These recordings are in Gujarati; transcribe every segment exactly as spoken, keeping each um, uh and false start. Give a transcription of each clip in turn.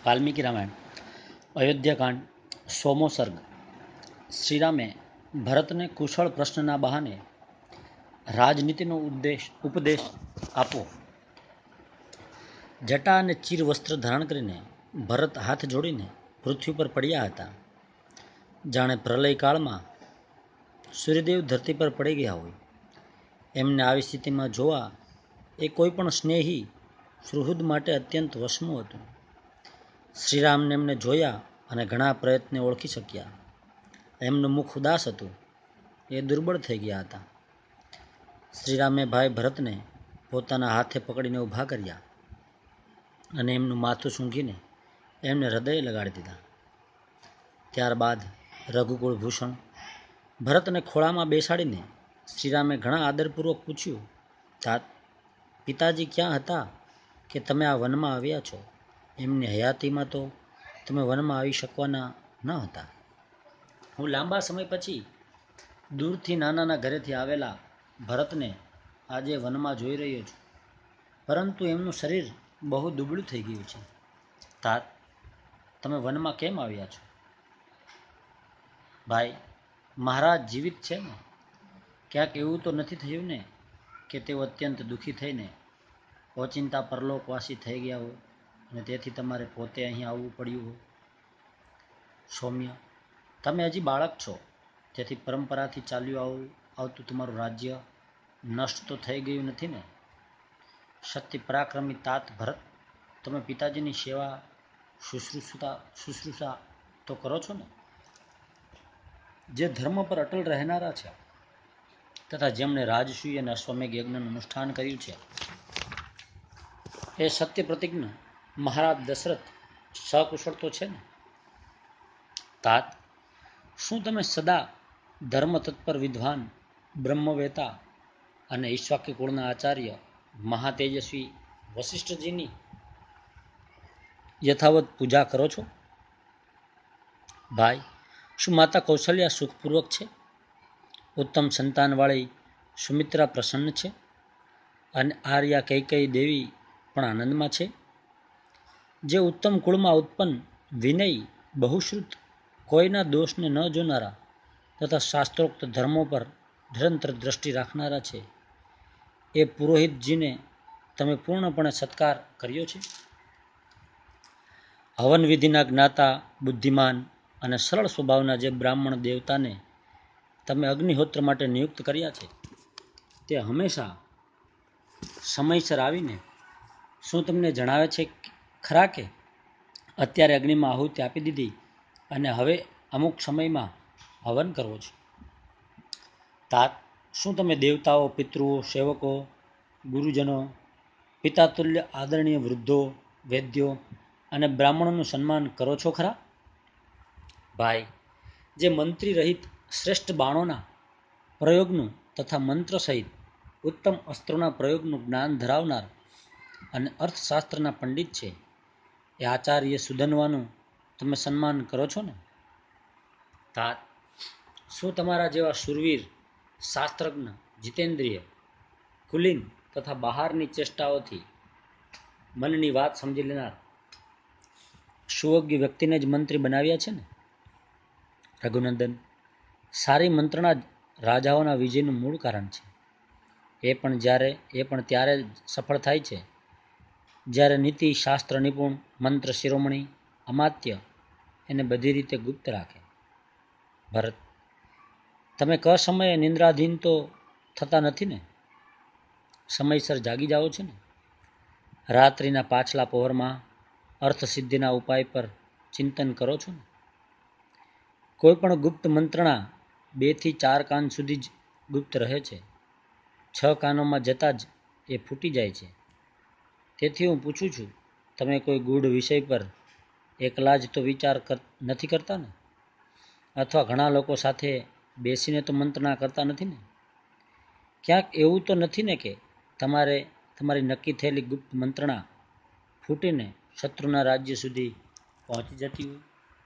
વાલ્મીકી રામાયણ અયોધ્યાકાંડ સોમો સર્ગ. શ્રીરામે ભરતને કુશળ પ્રશ્નના બહાને રાજનીતિનો ઉદ્દેશ ઉપદેશ આપો. જટા અને ચીર વસ્ત્ર ધારણ કરીને ભરત હાથ જોડીને પૃથ્વી પર પડ્યા હતા. જાણે પ્રલય કાળમાં સૂર્યદેવ ધરતી પર પડી ગયા હોય. એમને આવી સ્થિતિમાં જોવા એ કોઈ પણ સ્નેહી સુહૃદ માટે અત્યંત વસમું હતું. શ્રીરામને એમને જોયા અને ઘણા પ્રયત્ને ઓળખી શક્યા. એમનું મુખ ઉદાસ હતું, એ દુર્બળ થઈ ગયા હતા. શ્રીરામે ભાઈ ભરતને પોતાના હાથે પકડીને ઊભા કર્યા અને એમનું માથું સૂંઘીને એમને હૃદય લગાડી દીધા. ત્યારબાદ રઘુકુળ ભૂષણ ભરતને ખોળામાં બેસાડીને શ્રીરામે ઘણા આદરપૂર્વક પૂછ્યું, તાત પિતાજી ક્યાં હતા કે તમે આ વનમાં આવ્યા છો? એમની હયાતીમાં તો તમે વનમાં આવી શકવાના ન હતા. હું લાંબા સમય પછી દૂરથી નાનાના ઘરેથી આવેલા ભરતને આજે વનમાં જોઈ રહ્યો છું, પરંતુ એમનું શરીર બહુ દુબળું થઈ ગયું છે. તાત તમે વનમાં કેમ આવ્યા છો? ભાઈ, મહારાજ જીવિત છે ને? ક્યાંક એવું તો નથી થયું ને કે તેઓ અત્યંત દુઃખી થઈને ઓચિંતા પરલોકવાસી થઈ ગયા હોય અને તેથી તમારે પોતે અહીં આવવું પડ્યું હોય? સૌમ્ય, તમે હજી બાળક છો, તેથી પરંપરાથી ચાલ્યું આવું આવતું તમારું રાજ્ય નષ્ટ તો થઈ ગયું નથી ને? સત્ય પરાક્રમી તાત ભરત, તમે પિતાજીની સેવા શુશ્રૂષા શુશ્રૂષા તો કરો છો ને? જે ધર્મ પર અટલ રહેનારા છે તથા જેમણે રાજસૂય અને અશ્વમેઘ યજ્ઞનું અનુષ્ઠાન કર્યું છે, એ સત્ય પ્રતિજ્ઞ મહારાજ દશરથ સકુશળ તો છે ને? તાત શું તમે સદા ધર્મ તત્પર વિદ્વાન બ્રહ્મવેતા અને ઈક્ષ્વાકુ કુળના આચાર્ય મહાતેજસ્વી વશિષ્ઠજીની યથાવત પૂજા કરો છો? ભાઈ, શું માતા કૌશલ્યા સુખપૂર્વક છે? ઉત્તમ સંતાનવાળી સુમિત્રા પ્રસન્ન છે અને આર્યા કૈકેયી દેવી પણ આનંદમાં છે? જે ઉત્તમ કુળમાં ઉત્પન્ન વિનયી બહુશ્રુત કોઈના દોષને ન જોનારા તથા શાસ્ત્રોક્ત ધર્મો પર નિરંતર દ્રષ્ટિ રાખનારા છે, એ પુરોહિતજીને તમે પૂર્ણપણે સત્કાર કર્યો છે? હવન વિધિના જ્ઞાતા બુદ્ધિમાન અને સરળ સ્વભાવના જે બ્રાહ્મણ દેવતાને તમે અગ્નિહોત્ર માટે નિયુક્ત કર્યા છે, તે હંમેશા સમયસર આવીને શું તમને જણાવે છે ખરા કે અત્યારે અગ્નિમાં આહુતિ આપી દીધી અને હવે અમુક સમયમાં હવન કરવો છે? તાત શું તમે દેવતાઓ, પિતૃઓ, સેવકો, ગુરુજનો, પિતાતુલ્ય આદરણીય વૃદ્ધો, વૈદ્યો અને બ્રાહ્મણોનું સન્માન કરો છો ખરા? ભાઈ, જે મંત્રી રહિત શ્રેષ્ઠ બાણોના પ્રયોગનું તથા મંત્ર સહિત ઉત્તમ અસ્ત્રોના પ્રયોગનું જ્ઞાન ધરાવનાર અને અર્થશાસ્ત્રના પંડિત છે, એ આચાર્ય સુધન્વાનું તમે સન્માન કરો છો ને? તાત શું તમારા જેવા શૂરવીર, શાસ્ત્રજ્ઞ, જીતેન્દ્રિય, કુલીન તથા બહારની ચેષ્ટાઓથી મનની વાત સમજી લેનાર સુયોગ્ય વ્યક્તિને જ મંત્રી બનાવ્યા છે ને? રઘુનંદન, સારી મંત્રણા જ રાજાઓના વિજયનું મૂળ કારણ છે. એ પણ જ્યારે એ પણ ત્યારે જ સફળ થાય છે જ્યારે નીતિ શાસ્ત્ર નિપુણ મંત્ર શિરોમણી અમાત્ય એને બધી રીતે ગુપ્ત રાખે. ભરત, તમે ક સમયે નિંદ્રાધીન તો થતા નથી ને? સમયસર જાગી જાઓ છો ને? રાત્રિના પાછલા પહોરમાં અર્થસિદ્ધિના ઉપાય પર ચિંતન કરો છો ને? કોઈ પણ ગુપ્ત મંત્રણા બે થી ચાર કાન સુધી જ ગુપ્ત રહે છે. છ કાનોમાં જતાં જ એ ફૂટી જાય છે. તેથી હું પૂછું છું, તમે કોઈ ગૂઢ વિષય પર એકલા જ તો વિચાર નથી કરતા ને? અથવા ઘણા લોકો સાથે બેસીને તો મંત્રણા કરતા નથી ને? ક્યાંક એવું તો નથી ને કે તમારે તમારી નક્કી થયેલી ગુપ્ત મંત્રણા ફૂટીને શત્રુના રાજ્ય સુધી પહોંચી જતી હોય?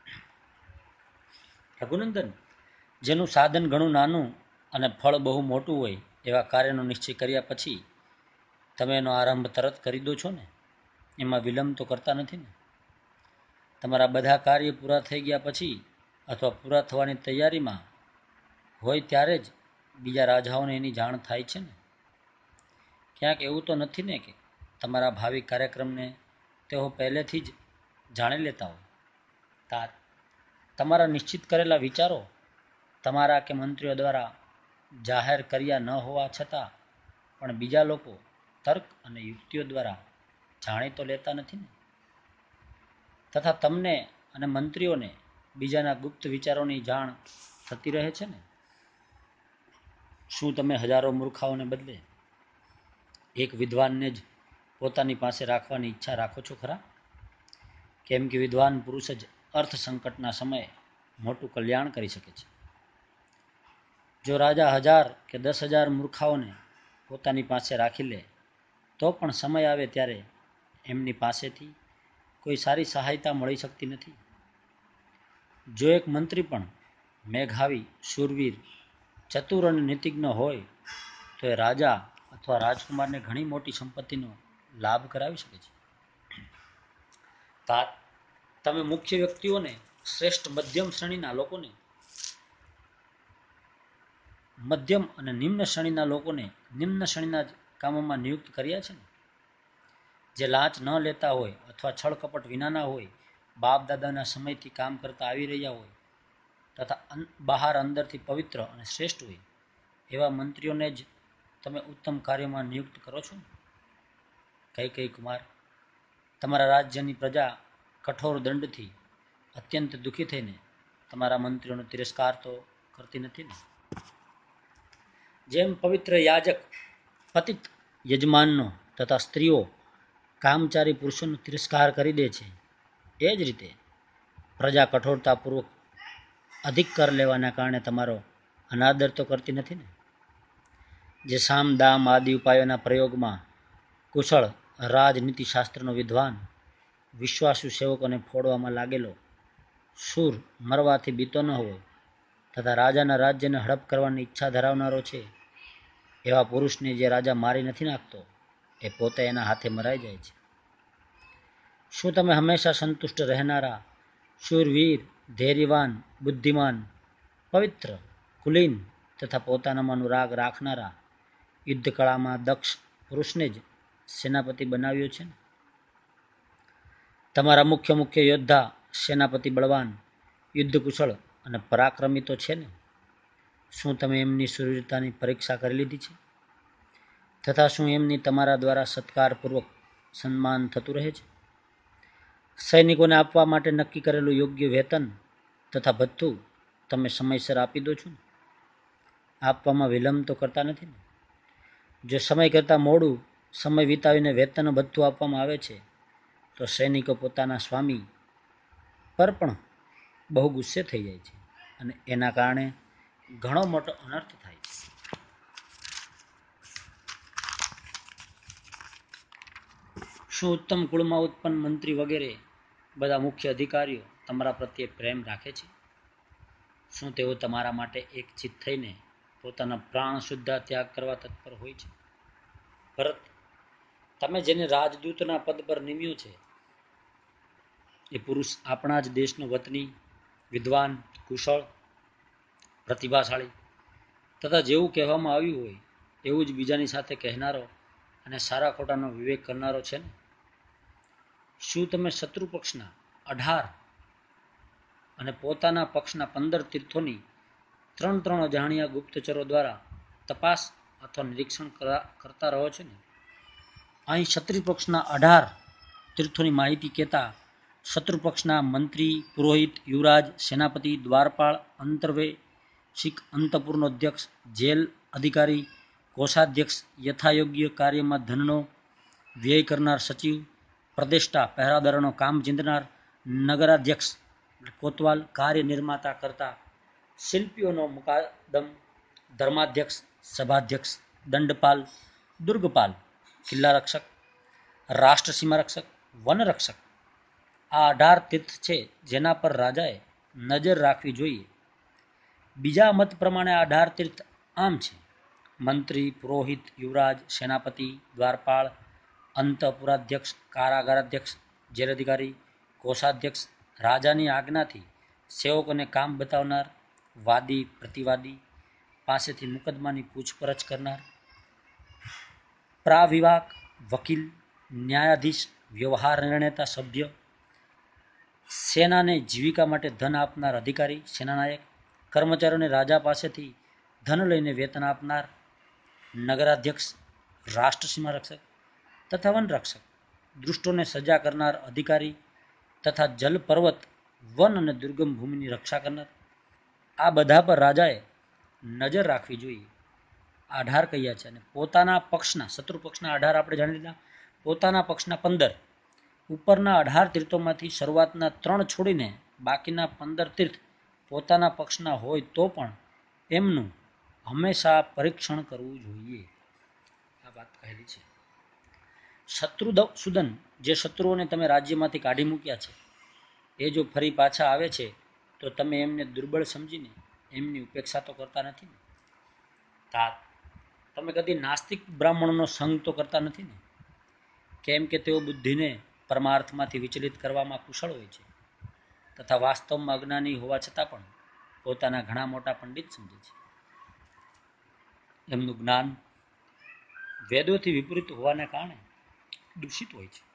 રઘુનંદન, જેનું સાધન ઘણું નાનું અને ફળ બહુ મોટું હોય એવા કાર્યનો નિશ્ચય કર્યા પછી તમે એનો આરંભ તરત કરી દો છો ને? એમાં વિલંબ તો કરતા નથી ને? તમારા બધા કાર્ય પૂરા થઈ ગયા પછી અથવા પૂરા થવાની તૈયારીમાં હોય ત્યારે જ બીજા રાજાઓને એની જાણ થાય છે ને? ક્યાંક એવું તો નથી ને કે તમારા ભાવિ કાર્યક્રમને તેઓ પહેલેથી જ જાણી લેતા હોય? તાર તમારા નિશ્ચિત કરેલા વિચારો તમારા કે મંત્રીઓ દ્વારા જાહેર કર્યા ન હોવા છતાં પણ બીજા લોકો તર્ક અને યુક્તિઓ દ્વારા જાણી તો લેતા નથી ને? તથા તમને અને મંત્રીઓને બીજાના ગુપ્ત વિચારોની જાણ થતી રહે છે ને? શું તમે હજારો મૂર્ખાઓને બદલે એક વિદ્વાનને જ પોતાની પાસે રાખવાની ઈચ્છા રાખો છો ખરા? કેમ કે વિદ્વાન પુરુષ જ અર્થ સંકટના સમયે મોટું કલ્યાણ કરી શકે છે. જો રાજા હજાર કે દસ હજાર મૂર્ખાઓને પોતાની પાસે રાખી લે તો પણ સમય આવે ત્યારે એમની પાસેથી કોઈ સારી સહાયતા મળી શકતી નથી. જો એક મંત્રી પણ મેઘાવી, શૂરવીર, ચતુર અને નીતિજ્ઞ હોય તો એ રાજા અથવા રાજકુમારને ઘણી મોટી સંપત્તિનો લાભ કરાવી શકે છે. તાત તમે મુખ્ય વ્યક્તિઓને શ્રેષ્ઠ મધ્યમ શ્રેણીના લોકોને મધ્યમ અને નિમ્ન શ્રેણીના લોકોને નિમ્ન શ્રેણીના કામોમાં નિયુક્ત કર્યા છે ને? જે લાંચ ન લેતા હોય અથવા છળ કપટ વિનાના હોય, બાપ દાદાના સમયથી કામ કરતા આવી રહ્યા હોય તથા બહાર અંદરથી પવિત્ર અને શ્રેષ્ઠ હોય એવા મંત્રીઓને જ તમે ઉત્તમ કાર્યમાં નિયુક્ત કરો છો ને? કૈકેયી કુમાર, તમારા રાજ્યની પ્રજા કઠોર દંડથી અત્યંત દુઃખી થઈને તમારા મંત્રીઓનો તિરસ્કાર તો કરતી નથી ને? જેમ પવિત્ર યાજક પતિત યજમાનનો તથા સ્ત્રીઓ કામચારી પુરુષોનો તિરસ્કાર કરી દે છે, એ જ રીતે પ્રજા કઠોરતાપૂર્વક અધિક કર લેવાના કારણે તમારો અનાદર તો કરતી નથી ને? જે સામ દામ આદિ ઉપાયોના પ્રયોગમાં કુશળ રાજનીતિશાસ્ત્રનો વિદ્વાન, વિશ્વાસુ સેવકોને ફોડવામાં લાગેલો, શૂર મરવાથી બીતો ન હોય તથા રાજાના રાજ્યને હડપ કરવાની ઈચ્છા ધરાવનારો છે, એવા પુરુષને જે રાજા મારી નથી નાખતો એ પોતે એના હાથે મરાઈ જાય છે. શું તમે હંમેશા સંતુષ્ટ રહેનારા, શૂરવીર, ધૈર્યવાન, બુદ્ધિમાન, પવિત્ર, કુલીન તથા પોતાનામાં અનુરાગ રાખનારા, યુદ્ધકળામાં દક્ષ પુરુષને જ સેનાપતિ બનાવ્યો છે ને? તમારા મુખ્ય મુખ્ય યોદ્ધા સેનાપતિ બળવાન, યુદ્ધકુશળ અને પરાક્રમી તો છે ને? શું તમે એમની શૂરવીરતાની પરીક્ષા કરી લીધી છે? તથા શું એમની તમારા દ્વારા સત્કારપૂર્વક સન્માન થતું રહે છે? સૈનિકોને આપવા માટે નક્કી કરેલું યોગ્ય વેતન તથા ભથ્થું તમે સમયસર આપી દો છો ને? આપવામાં વિલંબ તો કરતા નથી ને? જો સમય કરતાં મોડું સમય વિતાવીને વેતન ભથ્થું આપવામાં આવે છે તો સૈનિકો પોતાના સ્વામી પર પણ બહુ ગુસ્સે થઈ જાય છે અને એના કારણે ઘણો મોટો અનર્થ થાય છે. શું ઉત્તમ કુળમાં ઉત્પન્ન મંત્રી વગેરે બધા મુખ્ય અધિકારીઓ તમારા પ્રત્યે પ્રેમ રાખે છે? શું તેઓ તમારા માટે એક ચિત્ત થઈને પોતાના પ્રાણ સુદ્ધા ત્યાગ કરવા તત્પર હોય છે? ભરત, તમે જેને રાજદૂતના પદ પર નિમ્યો છે એ પુરુષ આપણા જ દેશનો વતની, વિદ્વાન, કુશળ, પ્રતિભાશાળી તથા જેવું કહેવામાં આવ્યું હોય એવું જ બીજાની સાથે કહેનારો અને સારા ખોટાનો વિવેક કરનારો છે ને? શું તમે શત્રુ પક્ષના અઢાર અને પોતાના પક્ષના પંદર તીર્થોની ત્રણ ત્રણ અજાણ્યા ગુપ્તચરો દ્વારા તપાસ અથવા નિરીક્ષણ કરતા રહો છો ને? અહીં શત્રુ પક્ષના અઢાર તીર્થોની માહિતી કહેતા શત્રુ પક્ષના મંત્રી, પુરોહિત, યુવરાજ, સેનાપતિ, દ્વારપાળ, અંતર્વેશિક, અંતપુરનો અધ્યક્ષ, જેલ અધિકારી, કોષાધ્યક્ષ, યથાયોગ્ય કાર્યમાં ધનનો વ્યય કરનાર સચિવ, પ્રદેષ્ટા પહેરાદારોનો કામ ચીંધનાર, નગરાધ્યક્ષ કોતવાલ, કાર્ય નિર્માતા કરતા શિલ્પીઓનો મુકાદમ, ધર્માધ્યક્ષ, સભાધ્યક્ષ, દંડપાલ, દુર્ગપાલ, કિલ્લા રક્ષક, રાષ્ટ્ર સીમા રક્ષક, વન રક્ષક, આ અઢાર તીર્થ છે જેના પર રાજાએ નજર રાખવી જોઈએ. બીજા મત પ્રમાણે આ અઢાર તીર્થ આમ છે: મંત્રી, પુરોહિત, યુવરાજ, સેનાપતિ, દ્વારપાળ, અંતઃપુરાધ્યક્ષ, કારાગારાધ્યક્ષ, જેલ અધિકારી, કોષાધ્યક્ષ, રાજાની આજ્ઞાથી સેવકોને કામ બતાવનાર, વાદી પ્રતિવાદી પાસેથી મુકદમાની પૂછપરછ કરનાર, પ્રાવિવાક વકીલ, ન્યાયાધીશ, વ્યવહાર નિર્ણેતા સભ્ય, સેનાને જીવિકા માટે ધન આપનાર અધિકારી, સેનાનાયક, કર્મચારીઓને રાજા પાસેથી ધન લઈને વેતન આપનાર, નગરાધ્યક્ષ, રાષ્ટ્ર સીમા રક્ષક તથા વન રક્ષક, દુષ્ટોને સજા કરનાર અધિકારી તથા જલ પર્વત, વન અને દુર્ગમ ભૂમિની રક્ષા કરનાર, આ બધા પર રાજાએ નજર રાખવી જોઈએ. અઢાર કયા છે અને પોતાના પક્ષના શત્રુ પક્ષના અઢાર આપણે જાણી લીધા, પોતાના પક્ષના પંદર, ઉપરના અઢાર તીર્થોમાંથી શરૂઆતના ત્રણ છોડીને બાકીના પંદર તીર્થ પોતાના પક્ષના હોય તો પણ એમનું હંમેશા પરીક્ષણ કરવું જોઈએ. આ વાત કહેલી છે. શત્રુસુદન, જે શત્રુઓને તમે રાજ્યમાંથી કાઢી મૂક્યા છે, એ જો ફરી પાછા આવે છે તો તમે એમને દુર્બળ સમજીને એમની ઉપેક્ષા તો કરતા નથી ને. તાત, તમે કદી નાસ્તિક બ્રાહ્મણોનો સંગ તો કરતા નથી ને, કેમ કે તેઓ બુદ્ધિને પરમાર્થમાંથી વિચલિત કરવામાં કુશળ હોય છે તથા વાસ્તવમાં અજ્ઞાની હોવા છતાં પણ પોતાના ઘણા મોટા પંડિત સમજે છે. એમનું જ્ઞાન વેદોથી વિપરીત હોવાને કારણે દૂષિત હોય છે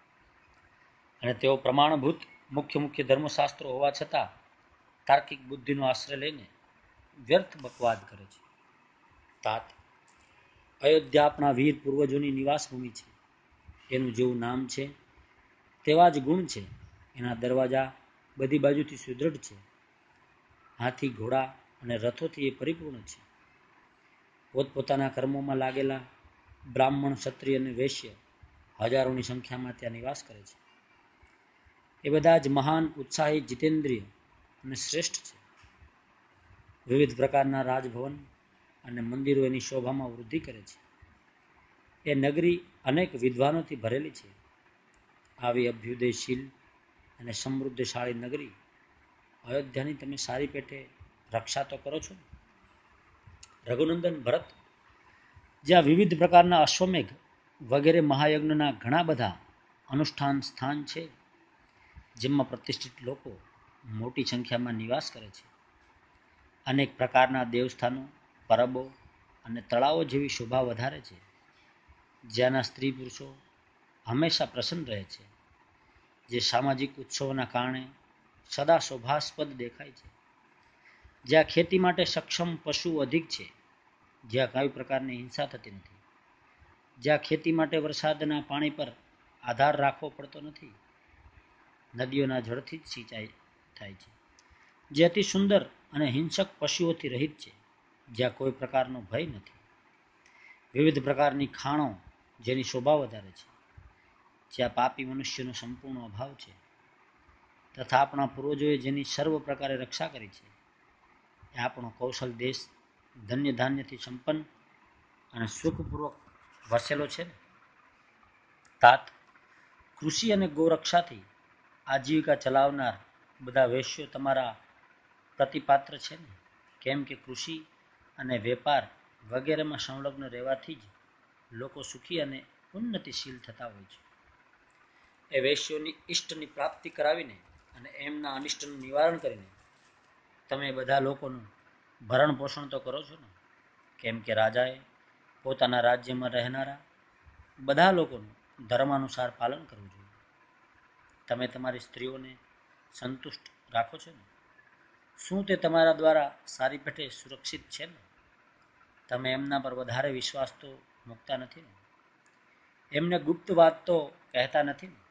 અને તેઓ પ્રમાણભૂત મુખ્ય મુખ્ય ધર્મશાસ્ત્રો હોવા છતાં તાર્કિક બુદ્ધિનો આશ્રય લઈને વ્યર્થ બકવાદ કરે છે. તાત, અયોધ્યા આપણા વીર પૂર્વજોની નિવાસ ભૂમિ છે. એનું જેવું નામ છે તેવા જ ગુણ છે. એના દરવાજા બધી બાજુથી સુદૃઢ છે. હાથી, ઘોડા અને રથોથી એ પરિપૂર્ણ છે. પોતપોતાના કર્મોમાં લાગેલા બ્રાહ્મણ, ક્ષત્રિય અને વૈશ્ય હજારોની સંખ્યામાં ત્યાં નિવાસ કરે છે. એ બધા જ મહાન, ઉત્સાહી, જીતેન્દ્રિય અને શ્રેષ્ઠ છે. વિવિધ પ્રકારના રાજભવન અને મંદિરો એની શોભામાં વૃદ્ધિ કરે છે. એ નગરી અનેક વિદ્વાનોથી ભરેલી છે. આવી અભ્યુદયશીલ અને સમૃદ્ધશાળી નગરી અયોધ્યાની તમે સારી પેઠે રક્ષા તો કરો છો. રઘુનંદન ભરત, જ્યાં વિવિધ પ્રકારના અશ્વમેઘ વગેરે મહાયજ્ઞના ઘણા બધા અનુષ્ઠાન સ્થાન છે, જેમાં પ્રતિષ્ઠિત લોકો મોટી સંખ્યામાં નિવાસ કરે છે. અનેક પ્રકારના દેવસ્થાનો, પરબો અને તળાવો જેવી શોભા વધારે છે. જ્યાંના સ્ત્રી પુરુષો હંમેશા પ્રસન્ન રહે છે, જે સામાજિક ઉત્સવોના કારણે સદા શોભાસ્પદ દેખાય છે. જ્યાં ખેતી માટે સક્ષમ પશુ અધિક છે, જ્યાં કઈ પ્રકારની હિંસા થતી નથી, જ્યાં ખેતી માટે વરસાદના પાણી પર આધાર રાખવો પડતો નથી, નદીઓના જળથી જ સિંચાઈ થાય છે, જે અતિ સુંદર અને હિંસક પશુઓથી રહિત છે, જ્યાં કોઈ પ્રકારનો ભય નથી, વિવિધ પ્રકારની ખાણો જેની શોભા વધારે છે, જ્યાં પાપી મનુષ્યનો સંપૂર્ણ અભાવ છે, તથા આપણા પૂર્વજોએ જેની સર્વ પ્રકારે રક્ષા કરી છે, એ આપણો કૌશલ દેશ ધન્ય ધાન્યથી સંપન્ન અને સુખપૂર્વક વસેલો છે. તાત, કૃષિ અને ગોરક્ષાથી આજીવિકા ચલાવનાર બધા વૈશ્યો તમારા પ્રતિપાત્ર છે ને, કેમ કે કૃષિ અને વેપાર વગેરેમાં સંલગ્ન રહેવાથી જ લોકો સુખી અને ઉન્નતિશીલ થતા હોય છે. એ વૈશ્યોની ઈષ્ટની પ્રાપ્તિ કરાવીને અને એમના અનિષ્ટનું નિવારણ કરીને તમે બધા લોકોનું ભરણ પોષણ તો કરો છો ને, કેમ કે રાજાએ પોતાના રાજ્યમાં રહેનારા બધા લોકોનું ધર્માનુસાર પાલન કરવું જોઈએ. તમે તમારી સ્ત્રીઓને સંતુષ્ટ રાખો છો ને, શું તે તમારા દ્વારા સારી પેઠે સુરક્ષિત છે ને? તમે એમના પર વધારે વિશ્વાસ તો મૂકતા નથી ને? એમને ગુપ્ત વાત તો કહેતા નથી ને?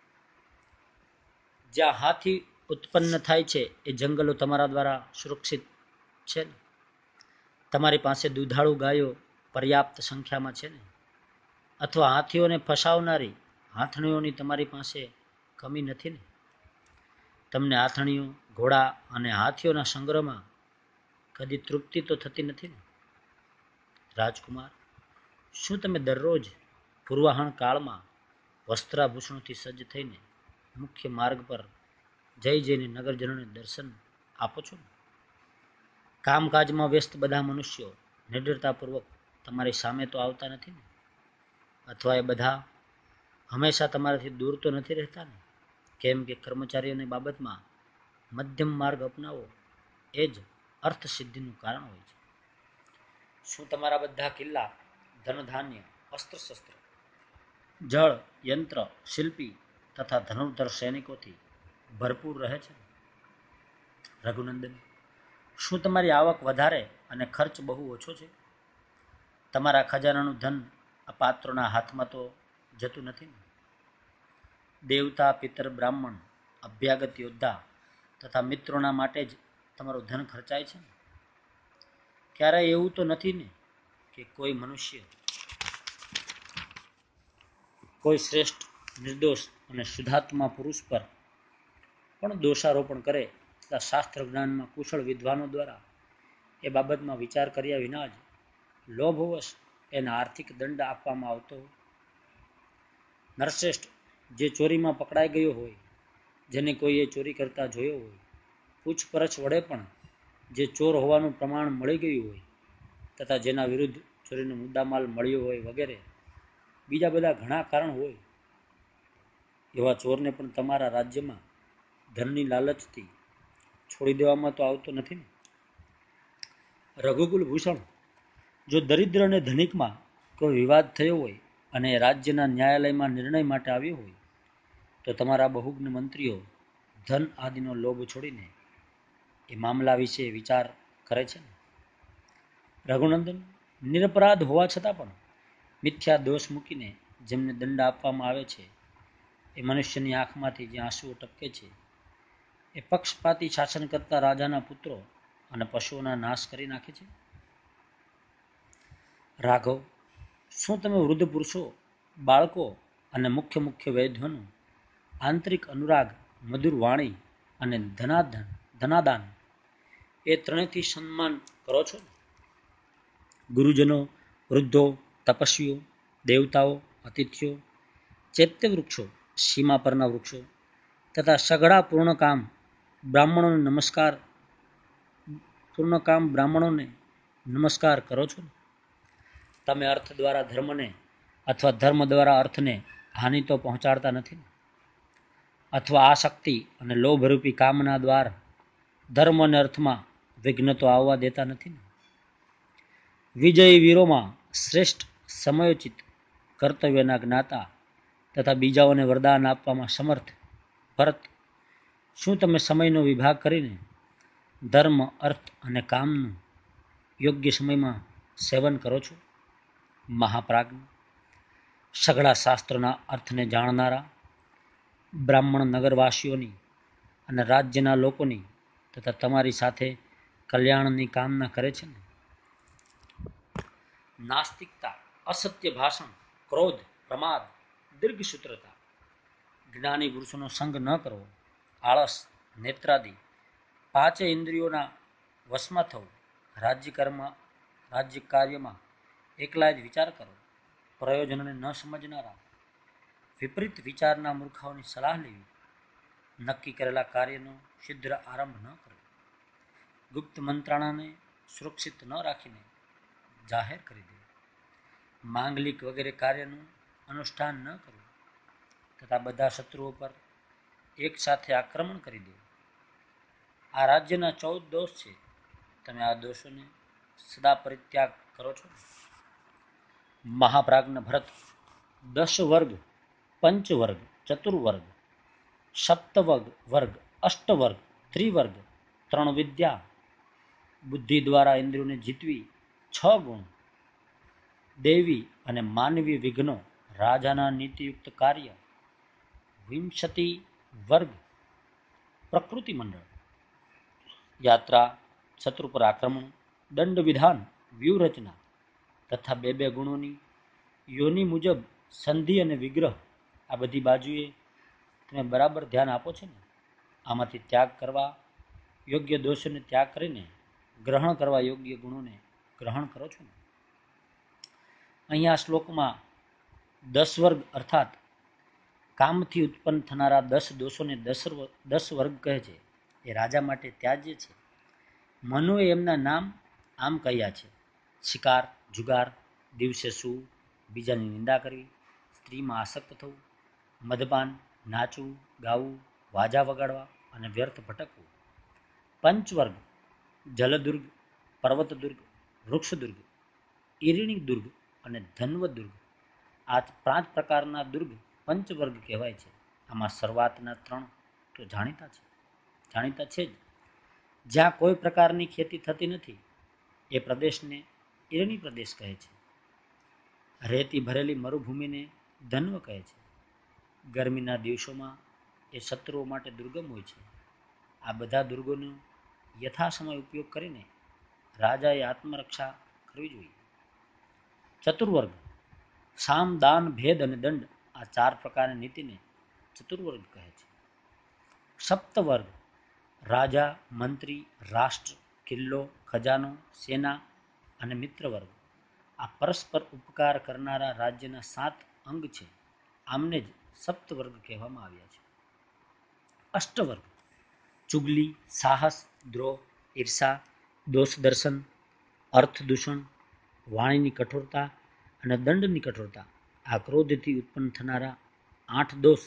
જ્યાં હાથી ઉત્પન્ન થાય છે એ જંગલો તમારા દ્વારા સુરક્ષિત છે ને? તમારી પાસે દુધાળુ ગાયો પર્યાપ્ત સંખ્યામાં છે ને? અથવા હાથીઓને ફસાવનારી હાથણીઓની તમારી પાસે કમી નથી ને? તમને હાથણીઓ, ઘોડા અને હાથીઓના સંગ્રહમાં કદી તૃપ્તિ તો થતી નથી ને? રાજકુમાર, શું તમે દરરોજ પૂર્વાહણ કાળમાં વસ્ત્રાભૂષણોથી સજ્જ થઈને મુખ્ય માર્ગ પર જઈ જઈને નગરજનોને દર્શન આપો છો? કામકાજમાં વ્યસ્ત બધા મનુષ્યો નિડરતાપૂર્વક તમારી સામે તો આવતા નથી ને? અથવા એ બધા હંમેશા તમારાથી દૂર તો નથી રહેતા ને? કેમ કે કર્મચારીઓની બાબતમાં મધ્યમ માર્ગ અપનાવો એ જ અર્થસિદ્ધિનું કારણ હોય છે. શું તમારા બધા કિલ્લા ધનધાન્ય, અસ્ત્ર શસ્ત્ર, જળ, યંત્ર, શિલ્પી તથા ધનુર્ધર સૈનિકોથી ભરપૂર રહે છે? રઘુનંદન, શું તમારી આવક વધારે અને ખર્ચ બહુ ઓછો છે? તમારા ખજાનાનું ધન આ પાત્રોના હાથમાં તો જતું નથી ને? દેવતા, પિતર, બ્રાહ્મણ, અભ્યાગત યોદ્ધા તથા મિત્રોના માટે જ તમારું ધન ખર્ચાય છે ને? ક્યારેય એવું તો નથી ને કે કોઈ મનુષ્ય કોઈ શ્રેષ્ઠ, નિર્દોષ અને શુદ્ધાત્મા પુરુષ પર પણ દોષારોપણ કરે તથા શાસ્ત્ર જ્ઞાનમાં કુશળ વિદ્વાનો દ્વારા એ બાબતમાં વિચાર કર્યા વિના જ લોભવશ એને આર્થિક દંડ આપવામાં આવતો? નરશ્રેષ્ઠ, જે ચોરીમાં પકડાઈ ગયો હોય, જેને કોઈએ ચોરી કરતા જોયો હોય, પૂછપરછ વડે પણ જે ચોર હોવાનું પ્રમાણ મળી ગયું હોય તથા જેના વિરુદ્ધ ચોરીનો મુદ્દામાલ મળ્યો હોય વગેરે બીજા બધા ઘણા કારણ હોય, એવા ચોરને પણ તમારા રાજ્યમાં ધનની લાલચથી છોડી દેવામાં તો આવતો નથી ને? રઘુકુલ ભૂષણ, જો દરિદ્ર અને ધનિકમાં કોઈ વિવાદ થયો હોય અને રાજ્યના ન્યાયાલયમાં નિર્ણય માટે આવ્યો હોય તો તમારા બહુજ્ઞ મંત્રીઓ ધન આદિનો લોભ છોડીને એ મામલા વિશે વિચાર કરે છે ને? રઘુનંદન, નિરપરાધ હોવા છતાં પણ મિથ્યા દોષ મૂકીને જેમને દંડ આપવામાં આવે છે એ મનુષ્યની આંખમાંથી જે આંસુઓ ટપકે છે એ પક્ષપાતી શાસન કરતા રાજાના પુત્રો અને પશુઓના નાશ કરી નાખે છે? રાઘવ, શું તમે વૃદ્ધ પુરુષો, બાળકો અને મુખ્ય મુખ્ય વૈદ્યોનું આંતરિક અનુરાગ, મધુર વાણી અને ધનાધન ધનાદાન એ ત્રણેયથી સન્માન કરો છો? ગુરુજનો, વૃદ્ધો, તપસ્વીઓ, દેવતાઓ, અતિથિઓ, ચૈત્ય વૃક્ષો, સીમા પરના વૃક્ષો તથા સઘળા પૂર્ણકામ બ્રાહ્મણોને નમસ્કાર પૂર્ણકામ બ્રાહ્મણોને નમસ્કાર કરો છો? તમે અર્થ દ્વારા ધર્મને અથવા ધર્મ દ્વારા અર્થને હાનિ તો પહોંચાડતા નથી ને? અથવા આસક્તિ અને લોભરૂપી કામના દ્વાર ધર્મ અને અર્થમાં વિઘ્ન તો આવવા દેતા નથી ને? વિજયી વીરોમાં શ્રેષ્ઠ, સમયોચિત, કર્તવ્યના જ્ઞાતા તથા બીજાઓને વરદાન આપવામાં સમર્થ ભરત, શું તમે સમયનો વિભાગ કરીને ધર્મ, અર્થ અને કામનું યોગ્ય સમયમાં સેવન કરો છો? મહાપ્રાજ્ઞ, સઘળા શાસ્ત્રોના અર્થને જાણનારા બ્રાહ્મણ નગરવાસીઓની અને રાજ્યના લોકોની તથા તમારી સાથે કલ્યાણની કામના કરે છે ને? નાસ્તિકતા, અસત્ય ભાષણ, ક્રોધ, પ્રમાદ, દીર્ઘસૂત્રતા, જ્ઞાની પુરુષોનો સંગ ન કરવો, આળસ, નેત્રાદિ, પાંચે ઇન્દ્રિયોના વશમાં થવું, રાજ્યકર્મમાં રાજ્ય કાર્યમાં એકલા જ વિચાર કરો, પ્રયોજનને ન સમજનારા, વિપરીત વિચારના મૂર્ખાઓની સલાહ લેવી, નક્કી કરેલા કાર્યનો શીઘ્ર આરંભ ન કરવો, ગુપ્ત મંત્રણાને સુરક્ષિત ન રાખીને જાહેર કરી દેવું, માંગલિક વગેરે કાર્યનું અનુષ્ઠાન ન કરવું તથા બધા શત્રુઓ પર એક સાથે આક્રમણ કરી દેવું. આ રાજ્યના ચૌદ દોષ છે. તમે આ દોષોને સદા પરિત્યાગ કરો છો? મહાપ્રાજ્ઞ ભરત, દશ વર્ગ, પંચવર્ગ, ચતુર્વર્ગ, સપ્તવર્ગ વર્ગ, અષ્ટવર્ગ, ત્રિવર્ગ, ત્રણ વિદ્યા, બુદ્ધિ દ્વારા ઇન્દ્રિયોને જીતવી, છ ગુણ, દેવી અને માનવી વિઘ્નો, રાજાના નીતિયુક્ત કાર્ય, વિંશતિ વર્ગ, પ્રકૃતિ મંડળ, યાત્રા, શત્રુ પર આક્રમણ, દંડ વિધાન, વ્યૂહરચના તથા બે બે ગુણોની યોની મુજબ સંધિ અને વિગ્રહ, આ બધી બાજુએ તમે બરાબર ધ્યાન આપો છો ને? આમાંથી ત્યાગ કરવા યોગ્ય દોષોને ત્યાગ કરીને ગ્રહણ કરવા યોગ્ય ગુણોને ગ્રહણ કરો છો ને? અહીંયા શ્લોકમાં દસ વર્ગ અર્થાત કામથી ઉત્પન્ન થનારા દસ દોષોને દસ દસ વર્ગ કહે છે. એ રાજા માટે ત્યાજ્ય છે. મનુએ એમના નામ આમ કહ્યા છે: શિકાર, જુગાર, દિવસે સૂવું, બીજાની નિંદા કરવી, સ્ત્રીમાં આસક્ત થવું, મદપાન, નાચવું, ગાવું, વાજા વગાડવા અને વ્યર્થ ભટકવું. પંચવર્ગ જલદુર્ગ, પર્વતદુર્ગ, વૃક્ષદુર્ગ, ઈરણી દુર્ગ અને ધન્વ દુર્ગ. આ પાંચ પ્રકારના દુર્ગ પંચવર્ગ કહેવાય છે. આમાં શરૂઆતના ત્રણ તો જાણીતા છે જાણીતા છે જ. જ્યાં કોઈ પ્રકારની ખેતી થતી નથી એ પ્રદેશને ઈરણી પ્રદેશ કહે છે. રેતી ભરેલી મરુભૂમિને ધન્વ કહે છે. ગરમીના દિવસોમાં એ શત્રુઓ માટે દુર્ગમ હોય છે. આ બધા દુર્ગોનો યથાસમય ઉપયોગ કરીને રાજાએ આત્મરક્ષા કરવી જોઈએ. ચતુર્વર્ગ સામ, દાન, ભેદ અને દંડ આ ચાર પ્રકારની નીતિને ચતુર્વર્ગ કહે છે. સપ્તવર્ગ રાજા, મંત્રી, રાષ્ટ્ર, કિલ્લો, ખજાનો, સેના અને મિત્રવર્ગ આ પરસ્પર ઉપકાર કરનારા રાજ્યના સાત અંગ છે. આમને જ સપ્તવર્ગ કહેવામાં આવ્યા છે. અષ્ટવર્ગ ચુગલી, સાહસ, દ્રોહ, ઈર્ષા, દોષ દર્શન, અર્થ દૂષણ, વાણીની કઠોરતા અને દંડની કઠોરતા આ ક્રોધથી ઉત્પન્ન થનારા આઠ દોષ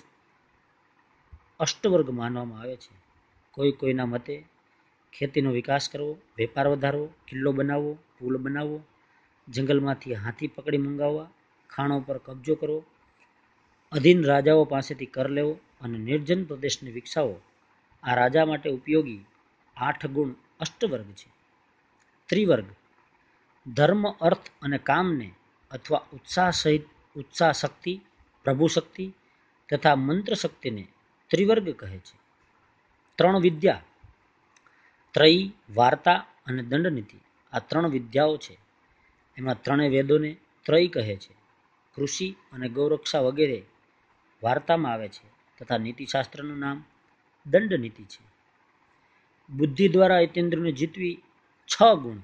અષ્ટવર્ગ માનવામાં આવે છે. કોઈ કોઈના મતે ખેતીનો વિકાસ કરવો, વેપાર વધારવો, કિલ્લો બનાવવો, પુલ બનાવવો, જંગલમાંથી હાથી પકડી મંગાવવા, ખાણો પર કબજો કરવો, અધીન રાજાઓ પાસેથી કર લેવો અને નિર્જન પ્રદેશને વિકસાવવો આ રાજા માટે ઉપયોગી આઠ ગુણ અષ્ટવર્ગ છે. ત્રિવર્ગ ધર્મ, અર્થ અને કામને અથવા ઉત્સાહ સહિત ઉત્સાહ શક્તિ, પ્રભુ શક્તિ તથા મંત્ર શક્તિને ત્રિવર્ગ કહે છે. ત્રણ વિદ્યા ત્રયી, વાર્તા અને દંડનીતિ આ ત્રણ વિદ્યાઓ છે. એમાં ત્રણેય વેદોને ત્રયી કહે છે. કૃષિ અને ગૌરક્ષા વગેરે વાર્તામાં આવે છે તથા નીતિશાસ્ત્રનું નામ દંડનીતિ છે. બુદ્ધિ દ્વારા હિતેન્દ્રને જીતવી છ ગુણ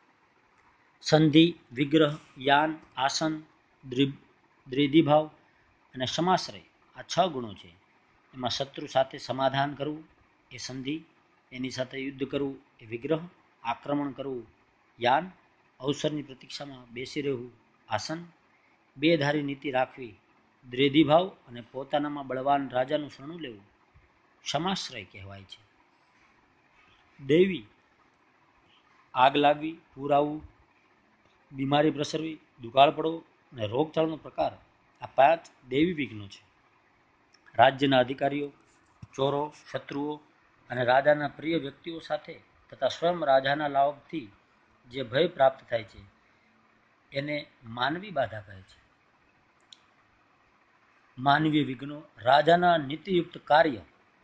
સંધિ, વિગ્રહ, યાન, આસન, દ્રિધિભાવ અને સમાશ્રય આ છ ગુણો છે. એમાં શત્રુ સાથે સમાધાન કરવું એ સંધિ, એની સાથે યુદ્ધ કરવું એ વિગ્રહ, આક્રમણ કરવું યાન, અવસરની પ્રતીક્ષામાં બેસી રહેવું આસન, બે ધારી નીતિ રાખવી દ્રિધિભાવ અને પોતાનામાં બળવાન રાજાનું શરણું લેવું સમાશ્રય કહેવાય છે. દૈવી આગ લાગવી, પૂર આવવું, બીમારી પ્રસરવી, દુકાળ પડવો અને રોગચાળાનો પ્રકાર આ પાંચ દૈવી વિઘ્નો છે. રાજ્યના અધિકારીઓ, ચોરો, શત્રુઓ અને રાજાના પ્રિય વ્યક્તિઓ સાથે તથા સ્વયં રાજાના લાભથી જે ભય પ્રાપ્ત થાય છે એને માનવી બાધા કહે છે. માનવીય વિઘ્નો રાજાના નીતિયુક્ત કાર્ય,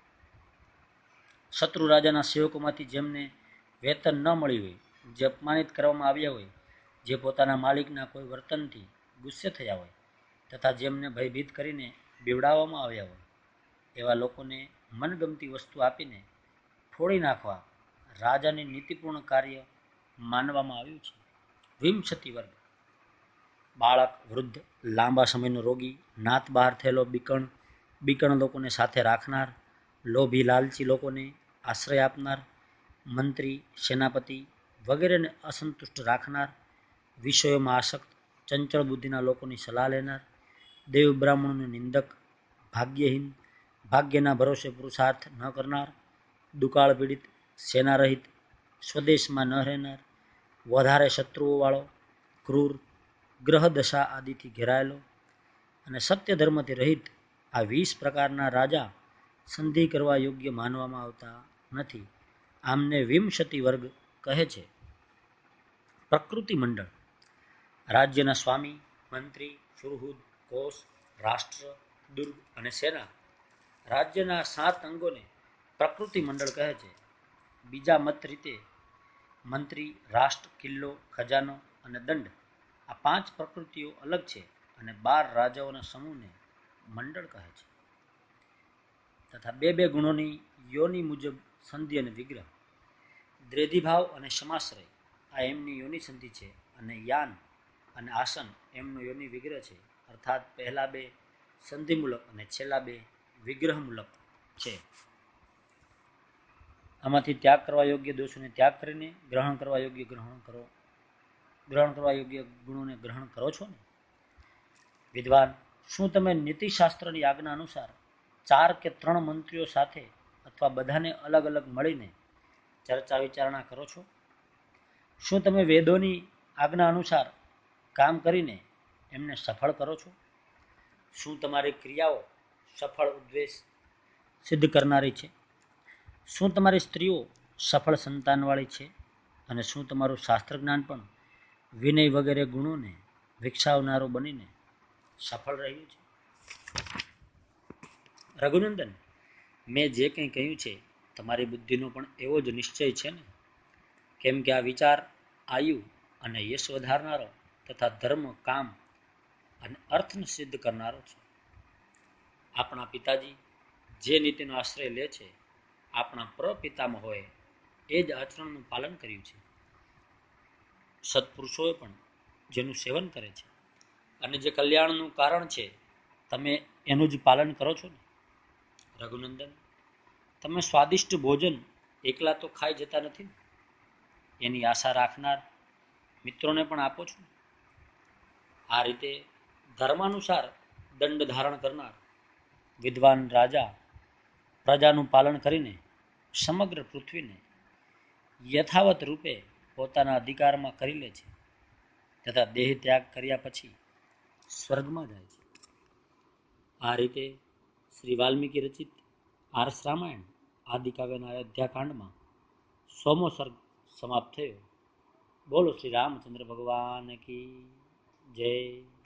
શત્રુ રાજાના સેવકોમાંથી જેમને વેતન ન મળી હોય, જે અપમાનિત કરવામાં આવ્યા હોય, જે પોતાના માલિકના કોઈ વર્તનથી ગુસ્સે થયા હોય તથા જેમને ભયભીત કરીને બીવડાવવામાં આવ્યા હોય એવા લોકોને મનગમતી વસ્તુ આપીને ફોડી નાખવા રાજાની નીતિપૂર્ણ કાર્ય માનવામાં આવ્યું છે. વિંશતિ વર્ગ બાળક, વૃદ્ધ, લાંબા સમયનો રોગી, નાત બહાર થયેલો બીકણ, બીકણ લોકોને સાથે રાખનાર, લોભી લાલચી લોકોને આશ્રય આપનાર, મંત્રી, સેનાપતિ વગેરેને અસંતુષ્ટ રાખનાર, વિષયોમાં આસક્ત, ચંચળ બુદ્ધિના લોકોની સલાહ લેનાર, દેવ બ્રાહ્મણોનું નિંદક, ભાગ્યહીન, ભાગ્યના ભરોસે પુરુષાર્થ ન કરનાર, દુકાળ પીડિત, સેના રહિત, સ્વદેશમાં ન રહેનાર, વધારે શત્રુઓવાળો, ક્રૂર, ગ્રહ દશા આદિથી ઘેરાયેલો અને સત્ય ધર્મથી રહિત આ વીસ પ્રકારના રાજા સંધિ કરવા યોગ્ય માનવામાં આવતા નથી. આમને વિંશતિ વર્ગ કહે છે. પ્રકૃતિ મંડળ રાજ્યના સ્વામી, મંત્રી, સુરહુદ, કોષ, રાષ્ટ્ર, દુર્ગ અને સેના રાજ્યના સાત અંગોને પ્રકૃતિ મંડળ કહે છે. બીજા મત રીતે મંત્રી, રાષ્ટ્ર, કિલ્લો, ખજાનો અને દંડ આ પાંચ પ્રકૃતિઓ અલગ છે અને બાર રાજાઓના સમૂહને મંડળ કહે છે. તથા બે બે ગુણોની યોની મુજબ સંધિ અને વિગ્રહ, દ્રેધિભાવ અને સમાશ્રય આ એમની યોની સંધિ છે અને યાન અને આસન એમનો યોની વિગ્રહ છે. અર્થાત પહેલા બે સંધિમૂલક અને છેલ્લા બે વિગ્રહમૂલક છે. આમાંથી ત્યાગ કરવા યોગ્ય દોષોને ત્યાગ કરીને ગ્રહણ કરવા યોગ્ય ગ્રહણ કરો ગ્રહણ કરવા યોગ્ય ગુણોને ગ્રહણ કરો છો ને? વિદ્વાન, શું તમે નીતિશાસ્ત્રની આજ્ઞા અનુસાર ચાર કે ત્રણ મંત્રીઓ સાથે અથવા બધાને અલગ અલગ મળીને ચર્ચા વિચારણા કરો છો? શું તમે વેદોની આજ્ઞા અનુસાર કામ કરીને એમને સફળ કરો છો? શું તમારી ક્રિયાઓ સફળ ઉદ્દેશ સિદ્ધ કરનારી છે? શું તમારી સ્ત્રીઓ સફળ સંતાનવાળી છે? અને શું તમારું શાસ્ત્ર જ્ઞાન પણ વિનય વગેરે ગુણોને વિકસાવનારું બનીને સફળ રહ્યું છે? રઘુનંદન, મેં જે કંઈ કહ્યું છે તમારી બુદ્ધિનો પણ એવો જ નિશ્ચય છે ને? કેમ કે આ વિચાર આયુ અને યશ વધારનારો તથા ધર્મ, કામ અને અર્થને સિદ્ધ કરનારો છે. આપણા પિતાજી જે નીતિનો આશ્રય લે છે, આપણા પ્રપિતામહોએ એ જ આચરણનું પાલન કર્યું છે. સત્પુરુષોએ પણ જેનું સેવન કરે છે અને જે કલ્યાણનું કારણ છે, તમે એનું જ પાલન કરો છો ને? રઘુનંદન, તમે સ્વાદિષ્ટ ભોજન એકલા તો ખાઈ જતા નથી ને? એની આશા રાખનાર મિત્રોને પણ આપો છો. આ રીતે ધર્માનુસાર દંડ ધારણ કરનાર વિદ્વાન રાજા પ્રજાનું પાલન કરીને સમગ્ર પૃથ્વીને યથાવત રૂપે પોતાના અધિકારમાં કરી લે છે તથા દેહ ત્યાગ કર્યા પછી સ્વર્ગમાં જાય છે. આ રીતે શ્રી વાલ્મીકી રચિત આર્ષ રામાયણ આદિકાવ્યના અયોધ્યાકાંડમાં સોમો સર્ગ સમાપ્ત થયો. બોલો શ્રી રામચંદ્ર ભગવાન કી જય.